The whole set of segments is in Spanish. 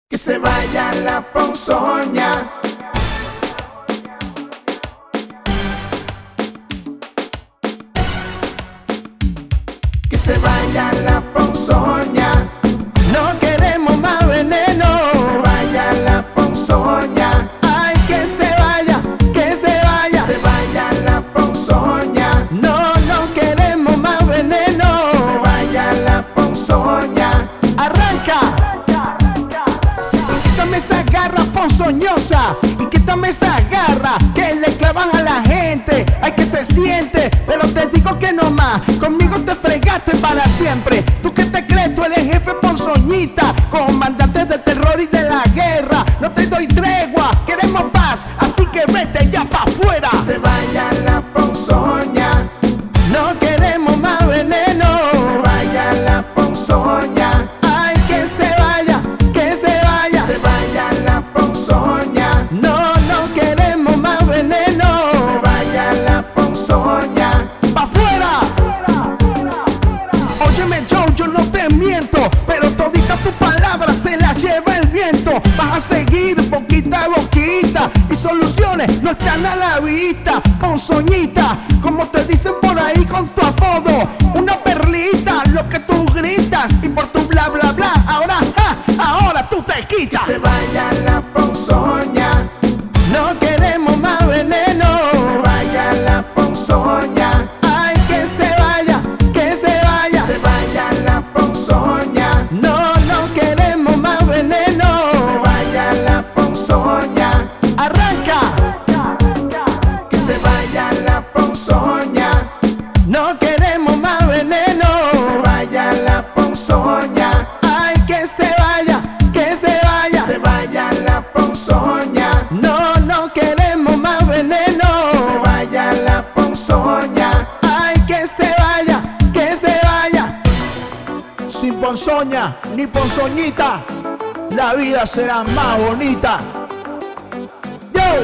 Que se vaya la ponzoña. Que se vaya la ponzoña. No queremos más veneno. Que se vaya la ponzoña. Ay, que se vaya, que se vaya. Que se vaya la ponzoña. No, no queremos más veneno. Que se vaya la ponzoña. Arranca. Y quítame esa garra ponzoñosa. Y quítame esa garra que le clavan a la gente. Ay, que se siente, pero te digo que no más. Conmigo te fregaste para siempre. Tú que te crees, tú eres jefe ponzoñita, comandante de terror y de la guerra. No te doy tregua, queremos paz, así que vete ya pa' afuera. Que se vaya la ponzoña. No queremos más veneno. Que se vaya la ponzoña. Ay, que se vaya, que se vaya. Que se vaya la ponzoña. No, no queremos más veneno. Que se vaya la ponzoña. ¡Pa' afuera! Óyeme Joe, yo no te miento, pero toditas tus palabras se las lleva el viento. Vas a seguir boquita a boquita y soluciones no están a la vista. Ponzoñita, como te dicen por ahí con tu apodo, una perlita, lo que tú gritas y por tu bla bla bla, ahora, ahora tú te quitas. Que se vaya la ponzoña. No queremos más veneno. Que se vaya la ponzoña. Ay, que se vaya, que se vaya. Que se vaya la ponzoña. No, no queremos más veneno. Que se vaya la ponzoña. Arranca. Que se vaya la ponzoña. No queremos más veneno. Que se vaya la ponzoña. Ay, que se vaya, que se vaya. Que se vaya la ponzoña. No, no queremos más veneno. Que se vaya la ponzoña. Ay, que se vaya, que se vaya. Sin ponzoña ni ponzoñita, la vida será más bonita. Yo,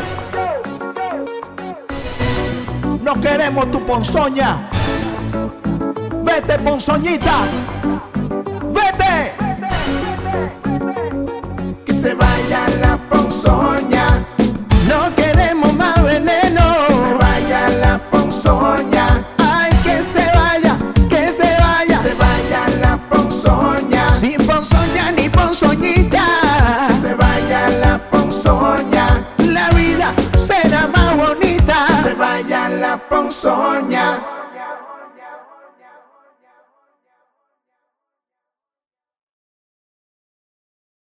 no queremos tu ponzoña. Vete, ponzoñita.